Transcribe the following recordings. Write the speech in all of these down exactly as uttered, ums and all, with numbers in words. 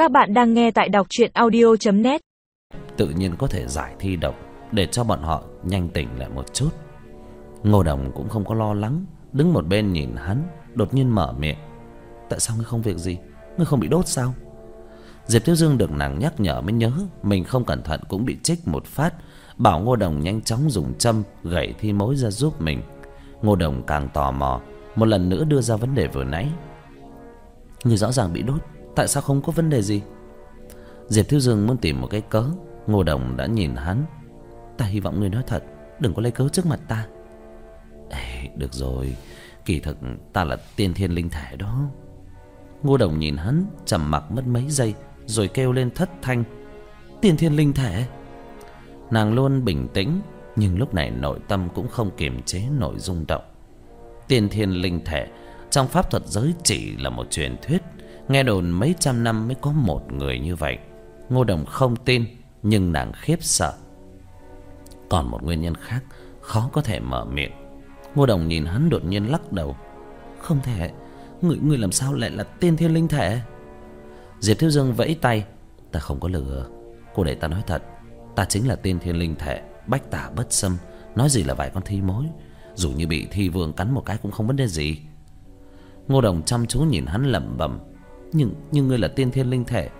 Các bạn đang nghe tại đọc truyện audio chấm net. Tự nhiên có thể giải thi độc để cho bọn họ nhanh tỉnh lại một chút. Ngô Đồng cũng không có lo lắng, đứng một bên nhìn hắn, đột nhiên mở miệng: "Tại sao ngươi không việc gì? Ngươi không bị đốt sao?" Diệp Thiếu Dương được nàng nhắc nhở mới nhớ mình không cẩn thận cũng bị chích một phát, bảo Ngô Đồng nhanh chóng dùng châm gẩy thi mối ra giúp mình. Ngô Đồng càng tò mò, một lần nữa đưa ra vấn đề vừa nãy: "Ngươi rõ ràng bị đốt, tại sao không có vấn đề gì?" Diệp Thiếu Dương muốn tìm một cái cớ. Ngô Đồng đã nhìn hắn: "Ta hy vọng ngươi nói thật, đừng có lấy cớ trước mặt ta." "Ê, được rồi, kỳ thực ta là tiên thiên linh thể đó." Ngô Đồng nhìn hắn trầm mặc mất mấy giây rồi kêu lên thất thanh: "Tiên thiên linh thể?" Nàng luôn bình tĩnh, nhưng lúc này nội tâm cũng không kiềm chế nổi rung động. Tiên thiên linh thể trong pháp thuật giới chỉ là một truyền thuyết, nghe đồn mấy trăm năm mới có một người như vậy. Ngô Đồng không tin, nhưng nàng khiếp sợ. Còn một nguyên nhân khác khó có thể mở miệng. Ngô Đồng nhìn hắn đột nhiên lắc đầu: "Không thể, người người làm sao lại là tiên thiên linh thể?" Diệp Thiếu Dương vẫy tay: "Ta không có lừa, cô để ta nói thật. Ta chính là tiên thiên linh thể, bách tả bất xâm, nói gì là vài con thi mối, dù như bị thi vương cắn một cái cũng không vấn đề gì." Ngô Đồng chăm chú nhìn hắn lẩm bẩm: Nhưng nhưng ngươi là tiên thiên linh thể,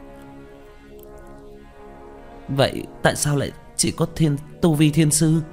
vậy tại sao lại chỉ có thiên tu vi thiên sư?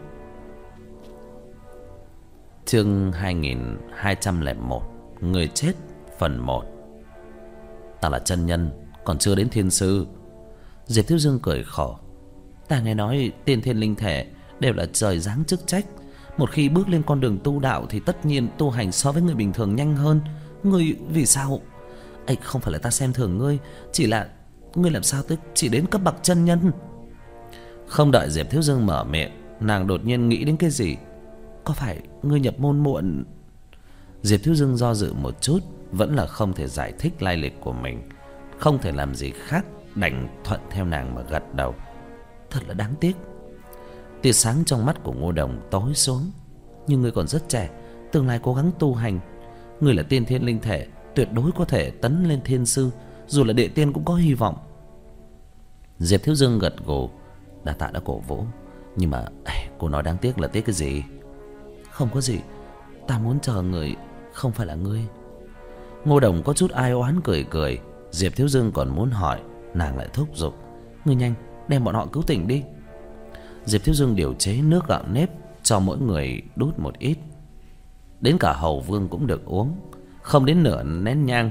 Chương hai nghìn hai trăm lẻ một, người chết phần một. Ta là chân nhân, còn chưa đến thiên sư. Diệp Thiếu Dương cười khổ: "Ta nghe nói tiên thiên linh thể đều là trời giáng chức trách. Một khi bước lên con đường tu đạo thì tất nhiên tu hành so với người bình thường nhanh hơn. Ngươi vì sao?" "Ấy, không phải là ta xem thường ngươi, chỉ là ngươi làm sao tới chỉ đến cấp bậc chân nhân?" Không đợi Diệp Thiếu Dương mở miệng, nàng đột nhiên nghĩ đến cái gì: "Có phải ngươi nhập môn muộn?" Diệp Thiếu Dương do dự một chút, vẫn là không thể giải thích lai lịch của mình, không thể làm gì khác đành thuận theo nàng mà gật đầu. "Thật là đáng tiếc." Tia sáng trong mắt của Ngô Đồng tối xuống: "Nhưng ngươi còn rất trẻ, tương lai cố gắng tu hành. Ngươi là tiên thiên linh thể, tuyệt đối có thể tấn lên thiên sư, dù là địa tiên cũng có hy vọng." Diệp Thiếu Dương gật gù: "Đa tạ đã cổ vũ, nhưng mà cô nói đáng tiếc là tiếc cái gì?" "Không có gì, ta muốn chờ người không phải là ngươi." Ngô Đồng có chút ai oán cười cười. Diệp Thiếu Dương còn muốn hỏi, nàng lại thúc giục: "Ngươi nhanh đem bọn họ cứu tỉnh đi." Diệp Thiếu Dương điều chế nước gạo nếp cho mỗi người đút một ít, đến cả Hầu Vương cũng được uống. Không đến nửa nén nhang,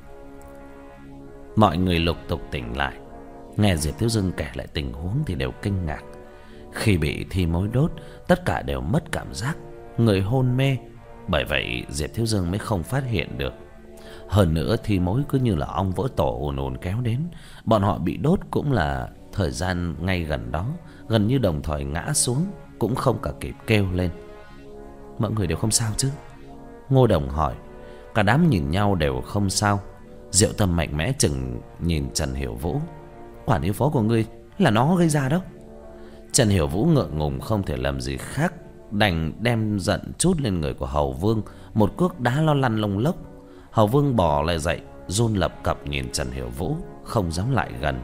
mọi người lục tục tỉnh lại. Nghe Diệp Thiếu Dương kể lại tình huống thì đều kinh ngạc. Khi bị thi mối đốt, tất cả đều mất cảm giác, người hôn mê. Bởi vậy Diệp Thiếu Dương mới không phát hiện được. Hơn nữa thi mối cứ như là ong vỡ tổ ùn ùn kéo đến. Bọn họ bị đốt cũng là thời gian ngay gần đó, gần như đồng thời ngã xuống, cũng không cả kịp kêu lên. "Mọi người đều không sao chứ?" Ngô Đồng hỏi. Cả đám nhìn nhau đều không sao. Diệu Tâm mạnh mẽ chừng nhìn Trần Hiểu Vũ: "Quản yếu phó của ngươi là nó gây ra đó." Trần Hiểu Vũ ngượng ngùng không thể làm gì khác, đành đem giận trút lên người của Hầu Vương, một cước đá lo lăn lông lốc. Hầu Vương bò lại dậy, run lập cập nhìn Trần Hiểu Vũ, không dám lại gần.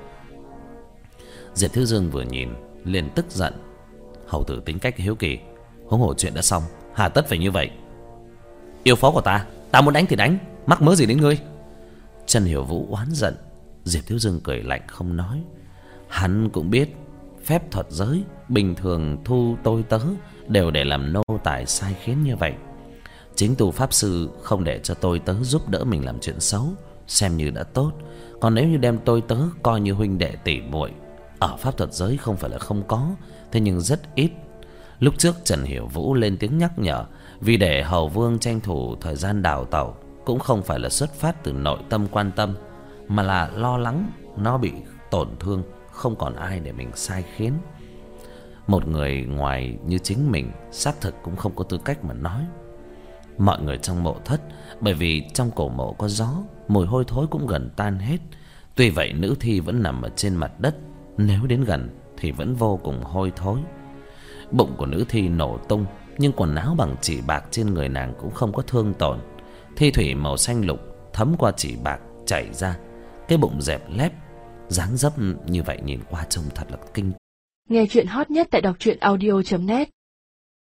Diệp Thiếu Dương vừa nhìn liền tức giận: "Hầu tử tính cách hiếu kỳ, huống hồ chuyện đã xong, hà tất phải như vậy? Yêu phó của ta, ta muốn đánh thì đánh, mắc mớ gì đến ngươi?" Trần Hiểu Vũ oán giận. Diệp Thiếu Dương cười lạnh không nói. Hắn cũng biết phép thuật giới bình thường thu tôi tớ đều để làm nô tài sai khiến như vậy. Chính tu pháp sư không để cho tôi tớ giúp đỡ mình làm chuyện xấu, xem như đã tốt. Còn nếu như đem tôi tớ coi như huynh đệ tỷ muội, ở pháp thuật giới không phải là không có, thế nhưng rất ít. Lúc trước Trần Hiểu Vũ lên tiếng nhắc nhở vì để Hầu Vương tranh thủ thời gian đào tẩu, cũng không phải là xuất phát từ nội tâm quan tâm, mà là lo lắng nó bị tổn thương, không còn ai để mình sai khiến. Một người ngoài như chính mình xác thực cũng không có tư cách mà nói. Mọi người trong mộ thất, bởi vì trong cổ mộ có gió, mùi hôi thối cũng gần tan hết. Tuy vậy nữ thi vẫn nằm ở trên mặt đất, nếu đến gần thì vẫn vô cùng hôi thối. Bụng của nữ thi nổ tung, nhưng quần áo bằng chỉ bạc trên người nàng cũng không có thương tổn. Thi thủy màu xanh lục thấm qua chỉ bạc chảy ra, cái bụng dẹp lép Dáng dấp như vậy nhìn qua trông thật là kinh. Nghe chuyện hot nhất tại đọc truyện audio chấm net.